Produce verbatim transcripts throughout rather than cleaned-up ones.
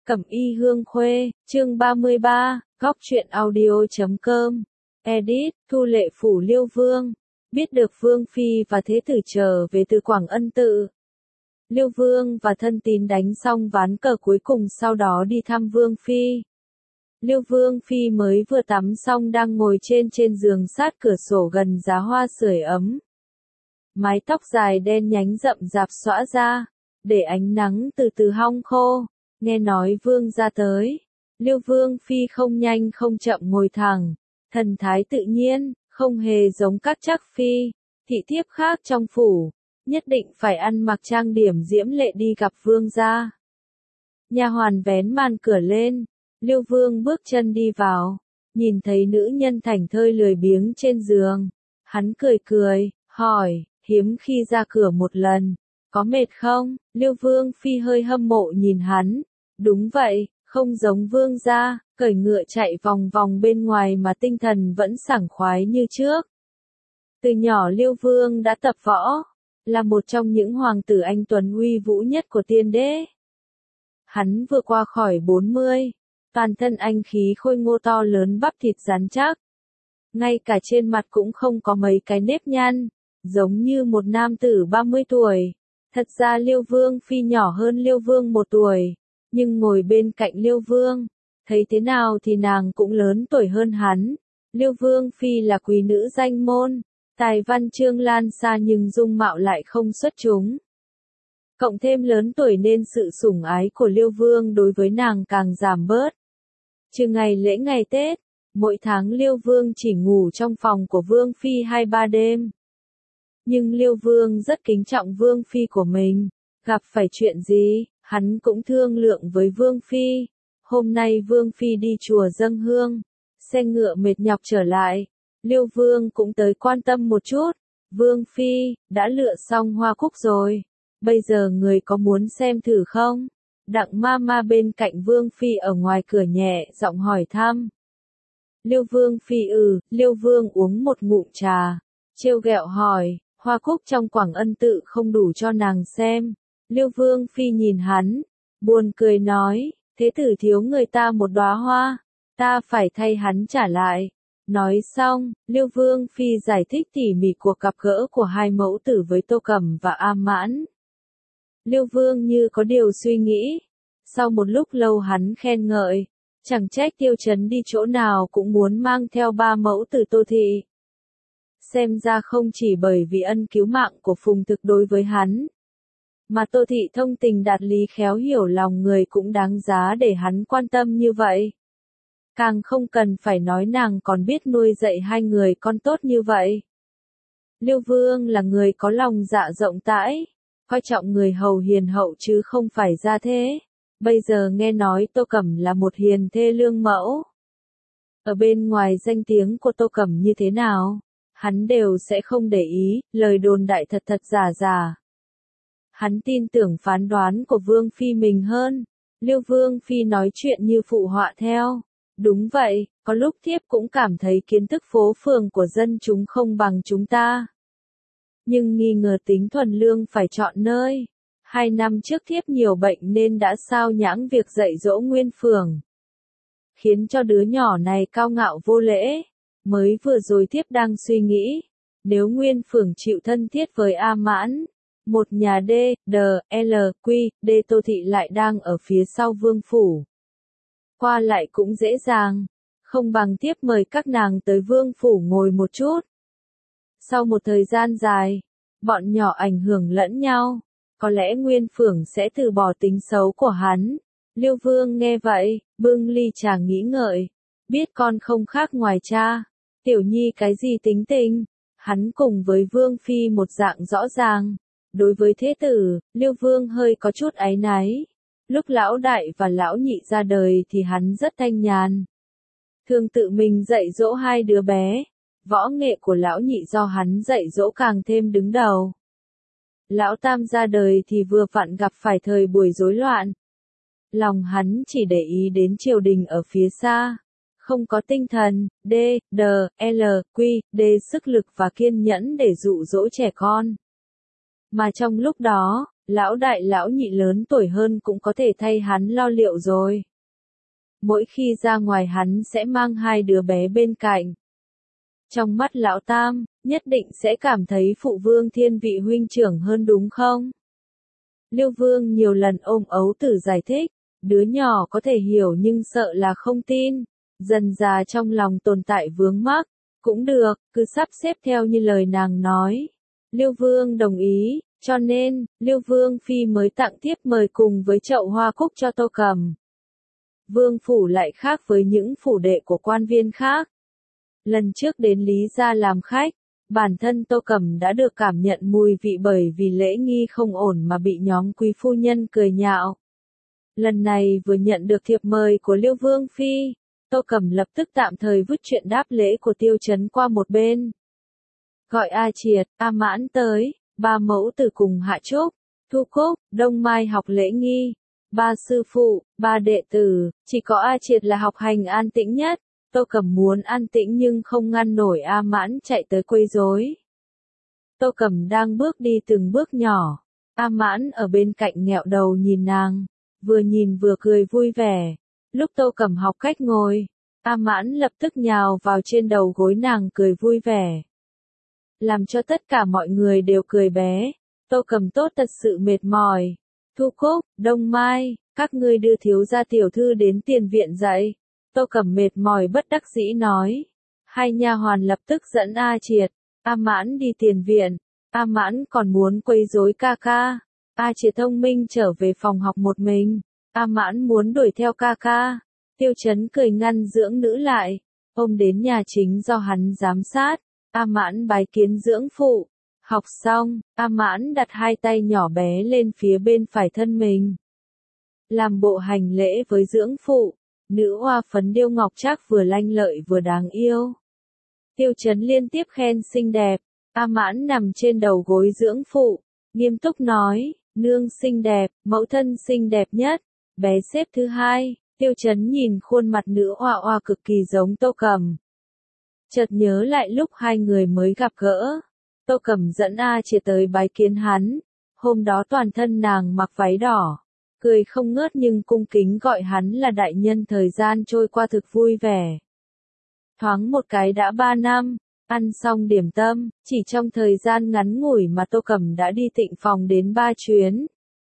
Cẩm y hương khuê, chương ba mươi ba, góc truyện audio chấm com, edit, Thu Lệ phủ Liêu Vương, biết được Vương Phi và Thế tử trở về từ Quảng Ân Tự. Liêu Vương và thân tín đánh xong ván cờ cuối cùng sau đó đi thăm Vương Phi. Liêu Vương Phi mới vừa tắm xong đang ngồi trên trên giường sát cửa sổ gần giá hoa sưởi ấm. Mái tóc dài đen nhánh rậm rạp xõa ra, để ánh nắng từ từ hong khô. Nghe nói Vương ra tới, Liêu Vương Phi không nhanh không chậm ngồi thẳng, thần thái tự nhiên, không hề giống các trắc phi, thị thiếp khác trong phủ, nhất định phải ăn mặc trang điểm diễm lệ đi gặp Vương gia. Nha hoàn vén màn cửa lên, Liêu Vương bước chân đi vào, nhìn thấy nữ nhân thảnh thơi lười biếng trên giường, hắn cười cười, hỏi, hiếm khi ra cửa một lần. Có mệt không? Liêu Vương Phi hơi hâm mộ nhìn hắn. Đúng vậy, không giống Vương gia, cởi ngựa chạy vòng vòng bên ngoài mà tinh thần vẫn sảng khoái như trước. Từ nhỏ Liêu Vương đã tập võ, là một trong những hoàng tử anh tuấn uy vũ nhất của tiên đế. Hắn vừa qua khỏi bốn mươi, toàn thân anh khí khôi ngô to lớn bắp thịt rắn chắc. Ngay cả trên mặt cũng không có mấy cái nếp nhăn, giống như một nam tử ba mươi tuổi. Thật ra Liêu Vương Phi nhỏ hơn Liêu Vương một tuổi, nhưng ngồi bên cạnh Liêu Vương, thấy thế nào thì nàng cũng lớn tuổi hơn hắn. Liêu Vương Phi là quý nữ danh môn, tài văn chương lan xa nhưng dung mạo lại không xuất chúng. Cộng thêm lớn tuổi nên sự sủng ái của Liêu Vương đối với nàng càng giảm bớt. Trừ ngày lễ ngày Tết, mỗi tháng Liêu Vương chỉ ngủ trong phòng của Vương Phi hai ba đêm. Nhưng Liêu Vương rất kính trọng Vương Phi của mình, gặp phải chuyện gì, hắn cũng thương lượng với Vương Phi. Hôm nay Vương Phi đi chùa dâng hương, xe ngựa mệt nhọc trở lại, Liêu Vương cũng tới quan tâm một chút. Vương Phi, đã lựa xong hoa cúc rồi, bây giờ người có muốn xem thử không? Đặng ma ma bên cạnh Vương Phi ở ngoài cửa nhẹ giọng hỏi thăm. Liêu Vương Phi ừ, Liêu Vương uống một ngụm trà, trêu ghẹo hỏi. Hoa cúc trong Quảng Ân Tự không đủ cho nàng xem. Liêu Vương Phi nhìn hắn, buồn cười nói, thế tử thiếu người ta một đóa hoa, ta phải thay hắn trả lại. Nói xong, Liêu Vương Phi giải thích tỉ mỉ cuộc gặp gỡ của hai mẫu tử với Tô Cẩm và A Mãn. Liêu Vương như có điều suy nghĩ, sau một lúc lâu hắn khen ngợi, chẳng trách Tiêu Chấn đi chỗ nào cũng muốn mang theo ba mẫu tử Tô Thị. Xem ra không chỉ bởi vì ân cứu mạng của Phùng Thực đối với hắn, mà Tô Thị thông tình đạt lý khéo hiểu lòng người cũng đáng giá để hắn quan tâm như vậy. Càng không cần phải nói nàng còn biết nuôi dạy hai người con tốt như vậy. Liêu Vương là người có lòng dạ rộng rãi, coi trọng người hầu hiền hậu chứ không phải gia thế. Bây giờ nghe nói Tô Cẩm là một hiền thê lương mẫu. Ở bên ngoài danh tiếng của Tô Cẩm như thế nào, hắn đều sẽ không để ý, lời đồn đại thật thật giả giả. Hắn tin tưởng phán đoán của Vương Phi mình hơn. Liêu Vương Phi nói chuyện như phụ họa theo. Đúng vậy, có lúc thiếp cũng cảm thấy kiến thức phố phường của dân chúng không bằng chúng ta. Nhưng nghi ngờ tính thuần lương phải chọn nơi. Hai năm trước thiếp nhiều bệnh nên đã sao nhãng việc dạy dỗ Nguyên Phường, khiến cho đứa nhỏ này cao ngạo vô lễ. Mới vừa rồi thiếp đang suy nghĩ, nếu Nguyên Phường chịu thân thiết với A Mãn, một nhà D, D, L, Q, D Tô Thị lại đang ở phía sau Vương Phủ. Qua lại cũng dễ dàng, không bằng thiếp mời các nàng tới Vương Phủ ngồi một chút. Sau một thời gian dài, bọn nhỏ ảnh hưởng lẫn nhau, có lẽ Nguyên Phường sẽ từ bỏ tính xấu của hắn. Liêu Vương nghe vậy, bưng ly trà nghĩ ngợi, biết con không khác ngoài cha. Tiểu Nhi cái gì tính tình, hắn cùng với Vương Phi một dạng rõ ràng. Đối với thế tử, Liêu Vương hơi có chút áy náy. Lúc lão đại và lão nhị ra đời thì hắn rất thanh nhàn, thường tự mình dạy dỗ hai đứa bé. Võ nghệ của lão nhị do hắn dạy dỗ càng thêm đứng đầu. Lão tam ra đời thì vừa vặn gặp phải thời buổi rối loạn. Lòng hắn chỉ để ý đến triều đình ở phía xa. Không có tinh thần, D, D, L, Q, D sức lực và kiên nhẫn để dụ dỗ trẻ con. Mà trong lúc đó, Lão đại lão nhị lớn tuổi hơn cũng có thể thay hắn lo liệu rồi. Mỗi khi ra ngoài hắn sẽ mang hai đứa bé bên cạnh. Trong mắt lão tam, nhất định sẽ cảm thấy phụ vương thiên vị huynh trưởng hơn đúng không? Liêu vương nhiều lần ôm ấu tử giải thích, đứa nhỏ có thể hiểu nhưng sợ là không tin, dần già trong lòng tồn tại vướng mắc, cũng được, cứ sắp xếp theo như lời nàng nói. Liêu vương đồng ý, cho nên, Liêu vương phi mới tặng thiếp mời cùng với chậu hoa cúc cho Tô Cầm. Vương phủ lại khác với những phủ đệ của quan viên khác. Lần trước đến Lý gia làm khách, bản thân Tô Cầm đã được cảm nhận mùi vị bởi vì lễ nghi không ổn mà bị nhóm quý phu nhân cười nhạo. Lần này vừa nhận được thiệp mời của Liêu vương phi, Tô Cầm lập tức tạm thời vứt chuyện đáp lễ của Tiêu Chấn qua một bên. Gọi A Triệt, A Mãn tới, ba mẫu tử cùng Hạ Trúc, Thu Cúc, Đông Mai học lễ nghi. Ba sư phụ, ba đệ tử, chỉ có A Triệt là học hành an tĩnh nhất. Tô Cầm muốn an tĩnh nhưng không ngăn nổi A Mãn chạy tới quấy rối. Tô Cầm đang bước đi từng bước nhỏ. A Mãn ở bên cạnh nghẹo đầu nhìn nàng, vừa nhìn vừa cười vui vẻ. Lúc Tô Cầm học cách ngồi, A Mãn lập tức nhào vào trên đầu gối nàng cười vui vẻ. Làm cho tất cả mọi người đều cười bé. Tô Cầm tốt thật sự mệt mỏi. Thu Cúc, Đông Mai, các ngươi đưa thiếu gia tiểu thư đến tiền viện dạy. Tô Cầm mệt mỏi bất đắc dĩ nói. Hai nha hoàn lập tức dẫn A Triệt, A Mãn đi tiền viện. A Mãn còn muốn quấy rối ca ca. A Triệt thông minh trở về phòng học một mình. A Mãn muốn đuổi theo ca ca. Tiêu Chấn cười ngăn dưỡng nữ lại. Ôm đến nhà chính do hắn giám sát. A Mãn bái kiến dưỡng phụ. Học xong, A Mãn đặt hai tay nhỏ bé lên phía bên phải thân mình. Làm bộ hành lễ với dưỡng phụ. Nữ hoa phấn điêu ngọc trác vừa lanh lợi vừa đáng yêu. Tiêu Chấn liên tiếp khen xinh đẹp. A Mãn nằm trên đầu gối dưỡng phụ, nghiêm túc nói, nương xinh đẹp, mẫu thân xinh đẹp nhất, bé xếp thứ hai. Tiêu Chấn nhìn khuôn mặt nữ hoa hoa cực kỳ giống Tô Cầm. Chợt nhớ lại lúc hai người mới gặp gỡ. Tô Cầm dẫn A Triệt tới bái kiến hắn. Hôm đó toàn thân nàng mặc váy đỏ. Cười không ngớt nhưng cung kính gọi hắn là đại nhân. Thời gian trôi qua thực vui vẻ. Thoáng một cái đã ba năm, ăn xong điểm tâm, chỉ trong thời gian ngắn ngủi mà Tô Cầm đã đi Tịnh phòng đến ba chuyến.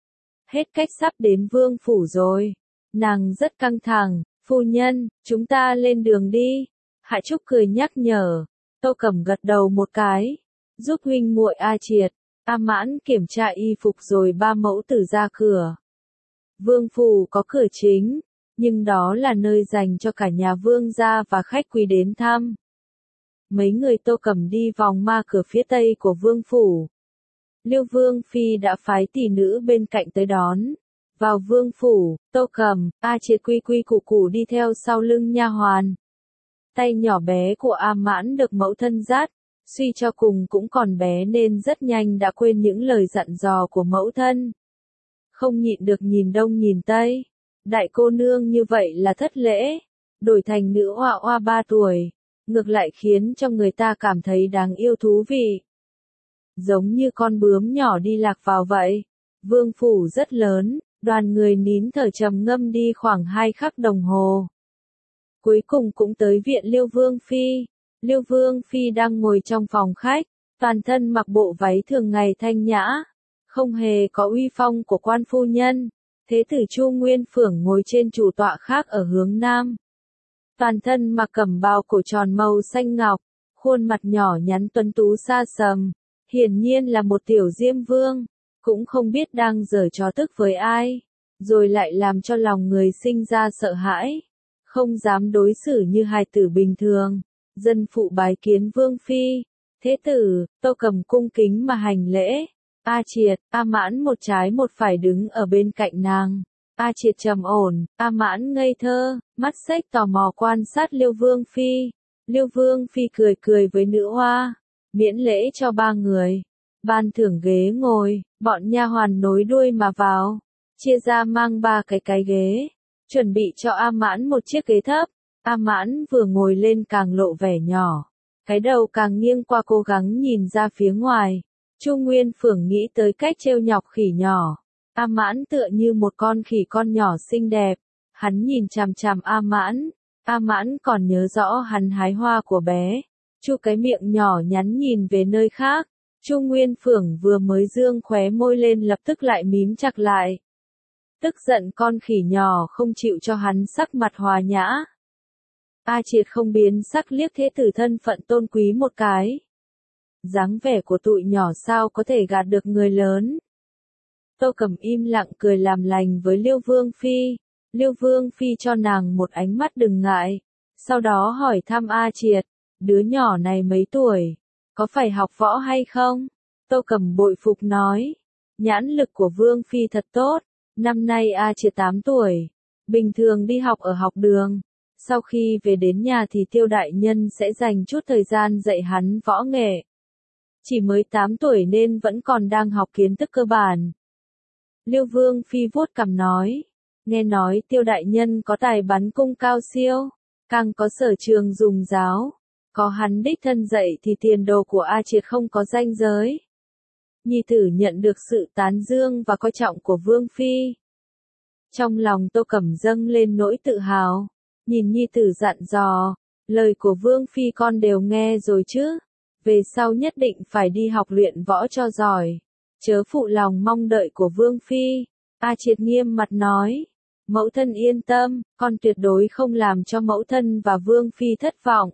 Hết cách sắp đến vương phủ rồi. Nàng rất căng thẳng, phu nhân, chúng ta lên đường đi. Hạ Trúc cười nhắc nhở. Tô Cầm gật đầu một cái. Giúp huynh muội A Triệt, A Mãn kiểm tra y phục rồi ba mẫu tử ra cửa. Vương phủ có cửa chính, nhưng đó là nơi dành cho cả nhà vương gia và khách quý đến thăm. Mấy người Tô Cầm đi vòng ma cửa phía tây của vương phủ. Liêu vương phi đã phái tỷ nữ bên cạnh tới đón. Vào vương phủ, Tô Cầm, A Triệt quy quy củ củ đi theo sau lưng nha hoàn. Tay nhỏ bé của A Mãn được mẫu thân dắt, suy cho cùng cũng còn bé nên rất nhanh đã quên những lời dặn dò của mẫu thân. Không nhịn được nhìn đông nhìn tây. Đại cô nương như vậy là thất lễ. Đổi thành nữ hoa hoa ba tuổi. Ngược lại khiến cho người ta cảm thấy đáng yêu thú vị. Giống như con bướm nhỏ đi lạc vào vậy. Vương phủ rất lớn, đoàn người nín thở trầm ngâm đi khoảng hai khắc đồng hồ. Cuối cùng cũng tới viện Liêu Vương Phi. Liêu Vương Phi đang ngồi trong phòng khách, toàn thân mặc bộ váy thường ngày thanh nhã. Không hề có uy phong của quan phu nhân. Thế tử Chu Nguyên Phưởng ngồi trên chủ tọa khác ở hướng nam. Toàn thân mặc cẩm bào cổ tròn màu xanh ngọc, khuôn mặt nhỏ nhắn tuấn tú xa sầm, hiển nhiên là một tiểu diêm vương, cũng không biết đang giở trò tức với ai, rồi lại làm cho lòng người sinh ra sợ hãi, không dám đối xử như hài tử bình thường. Dân phụ bái kiến vương phi. Thế tử, Tô Cầm cung kính mà hành lễ. A Triệt, A Mãn một trái một phải đứng ở bên cạnh nàng. A Triệt trầm ổn, A Mãn ngây thơ, mắt xếch tò mò quan sát Liêu Vương Phi. Liêu Vương Phi cười cười với nữ hoa, miễn lễ cho ba người. Ban thưởng ghế ngồi, bọn nha hoàn nối đuôi mà vào, chia ra mang ba cái cái ghế, chuẩn bị cho A Mãn một chiếc ghế thấp. A Mãn vừa ngồi lên càng lộ vẻ nhỏ, cái đầu càng nghiêng qua cố gắng nhìn ra phía ngoài. Chu Nguyên Phượng nghĩ tới cách trêu nhọc khỉ nhỏ. A Mãn tựa như một con khỉ con nhỏ xinh đẹp. Hắn nhìn chằm chằm A Mãn. A Mãn còn nhớ rõ hắn hái hoa của bé. Chu cái miệng nhỏ nhắn nhìn về nơi khác. Chu Nguyên Phượng vừa mới dương khóe môi lên lập tức lại mím chặt lại. Tức giận con khỉ nhỏ không chịu cho hắn sắc mặt hòa nhã. A Triệt không biến sắc liếc thế tử thân phận tôn quý một cái. Dáng vẻ của tụi nhỏ sao có thể gạt được người lớn. Tô Cẩm im lặng cười làm lành với Liêu Vương Phi. Liêu Vương Phi cho nàng một ánh mắt đừng ngại. Sau đó hỏi thăm A Triệt, đứa nhỏ này mấy tuổi, có phải học võ hay không? Tô Cẩm bội phục nói, nhãn lực của Vương Phi thật tốt. Năm nay A Triệt tám tuổi, bình thường đi học ở học đường. Sau khi về đến nhà thì Tiêu đại nhân sẽ dành chút thời gian dạy hắn võ nghệ. Chỉ mới tám tuổi nên vẫn còn đang học kiến thức cơ bản. Liêu Vương Phi vuốt cằm nói, nghe nói Tiêu đại nhân có tài bắn cung cao siêu, càng có sở trường dùng giáo. Có hắn đích thân dạy thì tiền đồ của A Triệt không có ranh giới. Nhi tử nhận được sự tán dương và coi trọng của Vương Phi. Trong lòng Tô Cẩm dâng lên nỗi tự hào. Nhìn Nhi tử dặn dò, lời của Vương Phi con đều nghe rồi chứ. Về sau nhất định phải đi học luyện võ cho giỏi. Chớ phụ lòng mong đợi của Vương Phi. A Triệt nghiêm mặt nói, mẫu thân yên tâm, con tuyệt đối không làm cho mẫu thân và Vương Phi thất vọng.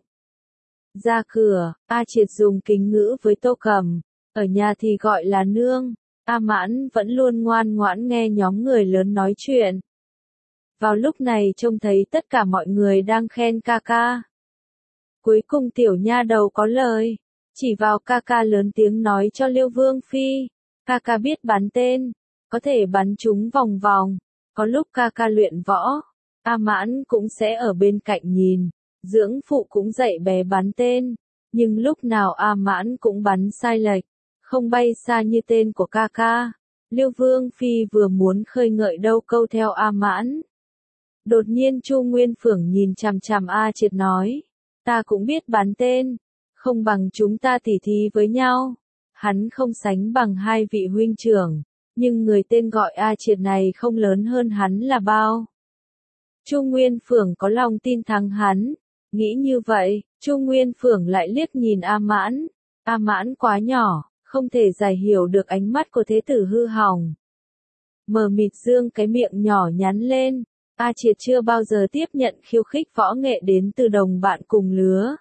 Ra cửa, A Triệt dùng kính ngữ với Tô Cẩm, ở nhà thì gọi là nương. A Mãn vẫn luôn ngoan ngoãn nghe nhóm người lớn nói chuyện. Vào lúc này trông thấy tất cả mọi người đang khen ca ca. Cuối cùng tiểu nha đầu có lời, chỉ vào ca ca lớn tiếng nói cho Liêu Vương Phi, ca ca biết bắn tên, có thể bắn chúng vòng vòng, có lúc ca ca luyện võ, A Mãn cũng sẽ ở bên cạnh nhìn, dưỡng phụ cũng dạy bé bắn tên, nhưng lúc nào A Mãn cũng bắn sai lệch, không bay xa như tên của ca ca. Liêu Vương Phi vừa muốn khơi ngợi đâu câu theo A Mãn. Đột nhiên Chu Nguyên Phượng nhìn chằm chằm A Triệt nói, ta cũng biết bắn tên, không bằng chúng ta tỉ thí với nhau. Hắn không sánh bằng hai vị huynh trưởng, nhưng người tên gọi A Triệt này không lớn hơn hắn là bao. Chu Nguyên Phượng có lòng tin thắng hắn, nghĩ như vậy, Chu Nguyên Phượng lại liếc nhìn A Mãn, A Mãn quá nhỏ, không thể giải hiểu được ánh mắt của thế tử hư hỏng. Mờ mịt dương cái miệng nhỏ nhắn lên. A Triệt chưa bao giờ tiếp nhận khiêu khích võ nghệ đến từ đồng bạn cùng lứa.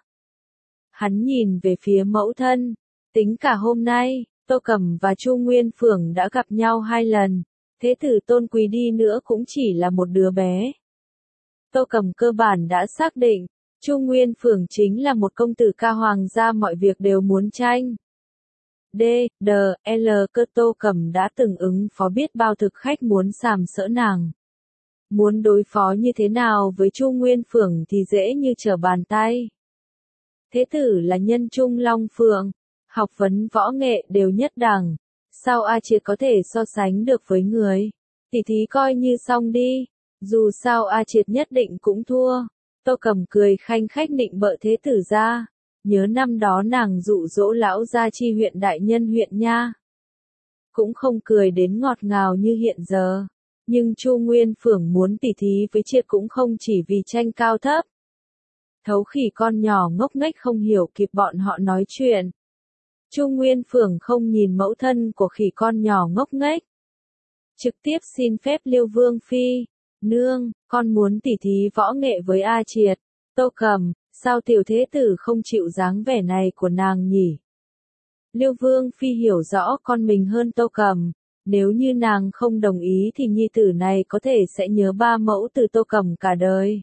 Hắn nhìn về phía mẫu thân, tính cả hôm nay, Tô Cẩm và Chu Nguyên Phượng đã gặp nhau hai lần, thế tử tôn quý đi nữa cũng chỉ là một đứa bé. Tô Cẩm cơ bản đã xác định, Chu Nguyên Phượng chính là một công tử ca hoàng gia mọi việc đều muốn tranh. D, D, L cơ Tô Cẩm đã từng ứng phó biết bao thực khách muốn sàm sỡ nàng. Muốn đối phó như thế nào với Chu Nguyên Phượng thì dễ như trở bàn tay. Thế tử là nhân trung long phượng, học vấn võ nghệ đều nhất đẳng, sao A Triệt có thể so sánh được với người? Tỉ thí coi như xong đi, dù sao A Triệt nhất định cũng thua. Tô Cẩm cười khanh khách nịnh bợ thế tử ra, nhớ năm đó nàng dụ dỗ lão gia chi huyện đại nhân huyện nha. Cũng không cười đến ngọt ngào như hiện giờ. Nhưng Chu Nguyên Phượng muốn tỉ thí với Triệt cũng không chỉ vì tranh cao thấp. Thấu khỉ con nhỏ ngốc nghếch không hiểu kịp bọn họ nói chuyện. Chu Nguyên Phượng không nhìn mẫu thân của khỉ con nhỏ ngốc nghếch. Trực tiếp xin phép Liêu Vương Phi, nương, con muốn tỉ thí võ nghệ với A Triệt. Tô Cẩm, sao tiểu thế tử không chịu dáng vẻ này của nàng nhỉ? Liêu Vương Phi hiểu rõ con mình hơn Tô Cẩm. Nếu như nàng không đồng ý thì nhi tử này có thể sẽ nhớ ba mẫu từ Tô Cẩm cả đời.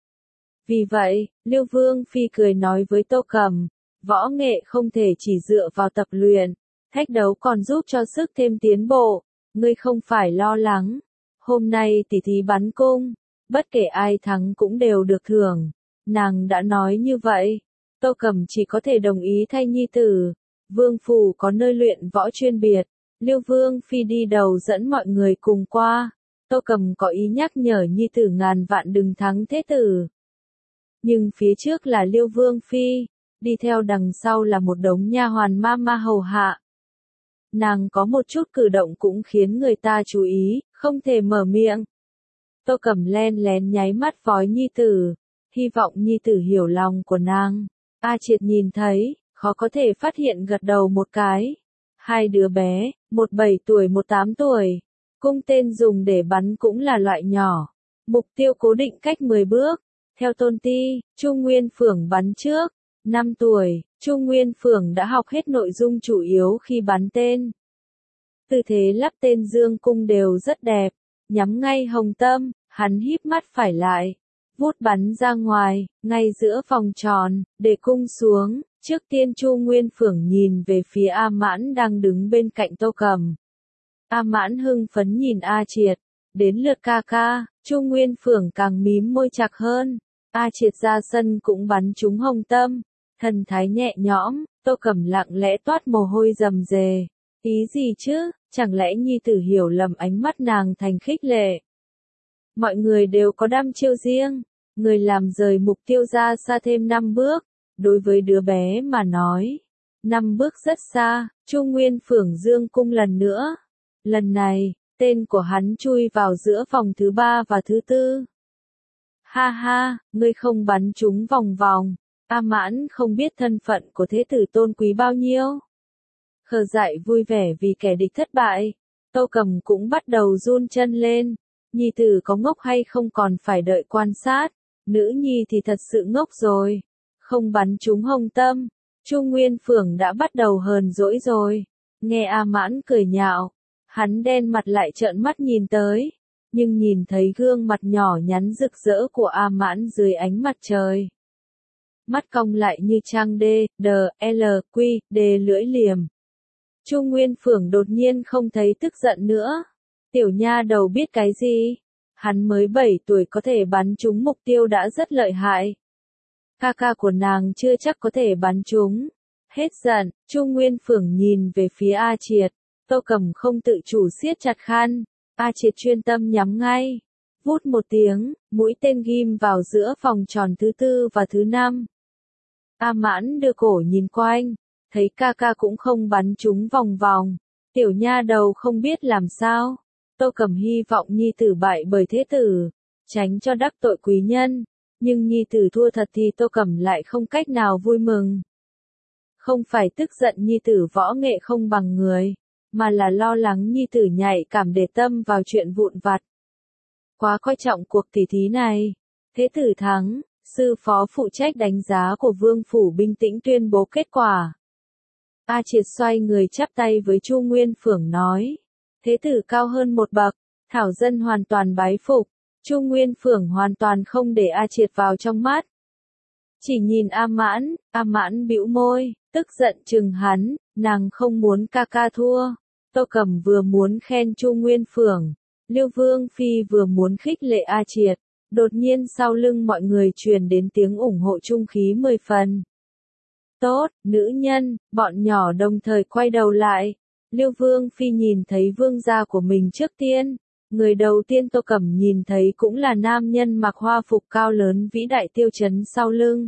Vì vậy, Liêu Vương Phi cười nói với Tô Cẩm, võ nghệ không thể chỉ dựa vào tập luyện, thách đấu còn giúp cho sức thêm tiến bộ, ngươi không phải lo lắng. Hôm nay tỉ thí bắn cung, bất kể ai thắng cũng đều được thưởng. Nàng đã nói như vậy, Tô Cẩm chỉ có thể đồng ý thay nhi tử. Vương phủ có nơi luyện võ chuyên biệt. Liêu Vương Phi đi đầu dẫn mọi người cùng qua. Tô Cẩm có ý nhắc nhở nhi tử ngàn vạn đừng thắng thế tử. Nhưng phía trước là Liêu Vương Phi, đi theo đằng sau là một đống nha hoàn ma ma hầu hạ. nàng có một chút cử động cũng khiến người ta chú ý, không thể mở miệng. Tô Cẩm len lén nháy mắt với nhi tử, hy vọng nhi tử hiểu lòng của nàng. A Triệt nhìn thấy, khó có thể phát hiện gật đầu một cái. Hai đứa bé, một bảy tuổi một tám tuổi. Cung tên dùng để bắn cũng là loại nhỏ. Mục tiêu cố định cách mười bước. Theo Tôn Ti, Chu Nguyên Phượng bắn trước. năm tuổi, Chu Nguyên Phượng đã học hết nội dung chủ yếu khi bắn tên. Tư thế lắp tên dương cung đều rất đẹp. Nhắm ngay hồng tâm, hắn híp mắt phải lại. Vút bắn ra ngoài, ngay giữa vòng tròn, để cung xuống. Trước tiên Chu Nguyên Phượng nhìn về phía A Mãn đang đứng bên cạnh Tô Cẩm. A Mãn hưng phấn nhìn A Triệt. Đến lượt ca ca, Chu Nguyên Phượng càng mím môi chặt hơn. A Triệt ra sân cũng bắn trúng hồng tâm. Thần thái nhẹ nhõm, Tô Cẩm lặng lẽ toát mồ hôi rầm rề. Ý gì chứ, chẳng lẽ nhi tử hiểu lầm ánh mắt nàng thành khích lệ. Mọi người đều có đam chiêu riêng, người làm rời mục tiêu ra xa thêm năm bước. Đối với đứa bé mà nói, năm bước rất xa, Chu Nguyên Phượng dương cung lần nữa. Lần này, tên của hắn chui vào giữa vòng thứ ba và thứ tư. Ha ha, ngươi không bắn trúng vòng vòng. A Mãn không biết thân phận của thế tử tôn quý bao nhiêu. Khờ dại vui vẻ vì kẻ địch thất bại. Tô Cẩm cũng bắt đầu run chân lên. Nhi tử có ngốc hay không còn phải đợi quan sát. Nữ nhi thì thật sự ngốc rồi. Không bắn trúng hồng tâm. Chu Nguyên Phượng đã bắt đầu hờn dỗi rồi. Nghe A Mãn cười nhạo. Hắn đen mặt lại trợn mắt nhìn tới. Nhưng nhìn thấy gương mặt nhỏ nhắn rực rỡ của A Mãn dưới ánh mặt trời. Mắt cong lại như trang D, D, L, Q, D lưỡi liềm. Chu Nguyên Phượng đột nhiên không thấy tức giận nữa. Tiểu nha đầu biết cái gì? Hắn mới bảy tuổi có thể bắn trúng mục tiêu đã rất lợi hại. Ca ca của nàng chưa chắc có thể bắn trúng. Hết giận, Chu Nguyên Phượng nhìn về phía A Triệt. Tô Cẩm không tự chủ siết chặt khăn. A Triệt chuyên tâm nhắm ngay. Vút một tiếng, mũi tên ghim vào giữa vòng tròn thứ tư và thứ năm. A Mãn đưa cổ nhìn quanh, thấy ca ca cũng không bắn trúng vòng vòng. Tiểu nha đầu không biết làm sao. Tô Cẩm hy vọng nhi tử bại bởi thế tử, tránh cho đắc tội quý nhân. Nhưng nhi tử thua thật thì Tô Cẩm lại không cách nào vui mừng. Không phải tức giận nhi tử võ nghệ không bằng người, mà là lo lắng nhi tử nhạy cảm để tâm vào chuyện vụn vặt. Quá coi trọng cuộc tỷ thí này. Thế tử thắng, sư phó phụ trách đánh giá của Vương Phủ bình tĩnh tuyên bố kết quả. A Triệt xoay người chắp tay với Chu Nguyên Phượng nói. Thế tử cao hơn một bậc, thảo dân hoàn toàn bái phục. Chu Nguyên Phượng hoàn toàn không để A Triệt vào trong mắt. Chỉ nhìn A Mãn, A Mãn bĩu môi, tức giận chừng hắn, nàng không muốn ca ca thua. Tô Cẩm vừa muốn khen Chu Nguyên Phượng, Liêu Vương Phi vừa muốn khích lệ A Triệt. Đột nhiên sau lưng mọi người truyền đến tiếng ủng hộ trung khí mười phần. Tốt, nữ nhân, bọn nhỏ đồng thời quay đầu lại. Liêu Vương Phi nhìn thấy vương gia của mình trước tiên. Người đầu tiên Tô Cẩm nhìn thấy cũng là nam nhân mặc hoa phục cao lớn vĩ đại Tiêu Chấn sau lưng.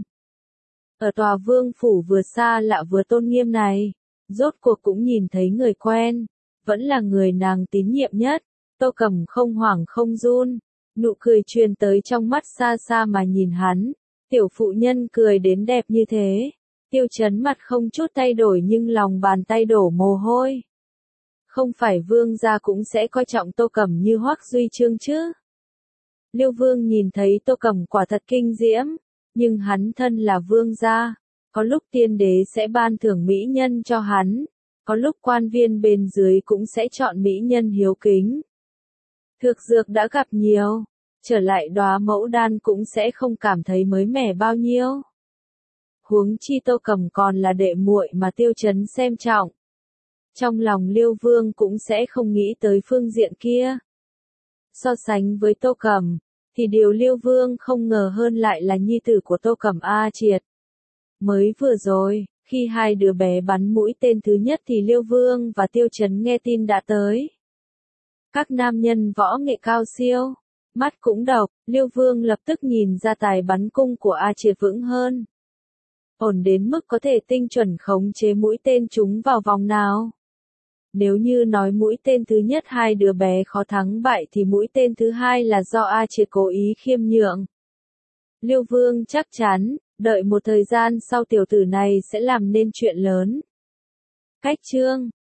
Ở tòa vương phủ vừa xa lạ vừa tôn nghiêm này, rốt cuộc cũng nhìn thấy người quen, vẫn là người nàng tín nhiệm nhất. Tô Cẩm không hoảng không run, nụ cười truyền tới trong mắt xa xa mà nhìn hắn. Tiểu phụ nhân cười đến đẹp như thế. Tiêu Chấn mặt không chút thay đổi nhưng lòng bàn tay đổ mồ hôi. Không phải vương gia cũng sẽ coi trọng Tô Cẩm như Hoắc Duy Trương chứ? Liêu Vương nhìn thấy Tô Cẩm quả thật kinh diễm, nhưng hắn thân là vương gia, có lúc tiên đế sẽ ban thưởng mỹ nhân cho hắn, có lúc quan viên bên dưới cũng sẽ chọn mỹ nhân hiếu kính. Thược dược đã gặp nhiều, trở lại đóa mẫu đan cũng sẽ không cảm thấy mới mẻ bao nhiêu. Huống chi Tô Cẩm còn là đệ muội mà Tiêu Chấn xem trọng. Trong lòng Liêu Vương cũng sẽ không nghĩ tới phương diện kia. So sánh với Tô Cẩm, thì điều Liêu Vương không ngờ hơn lại là nhi tử của Tô Cẩm A Triệt. Mới vừa rồi, khi hai đứa bé bắn mũi tên thứ nhất thì Liêu Vương và Tiêu Chấn nghe tin đã tới. Các nam nhân võ nghệ cao siêu, mắt cũng độc, Liêu Vương lập tức nhìn ra tài bắn cung của A Triệt vững hơn. Ổn đến mức có thể tinh chuẩn khống chế mũi tên chúng vào vòng nào. Nếu như nói mũi tên thứ nhất hai đứa bé khó thắng bại thì mũi tên thứ hai là do A Triệt cố ý khiêm nhượng. Liêu Vương chắc chắn, đợi một thời gian sau tiểu tử này sẽ làm nên chuyện lớn. Cách chương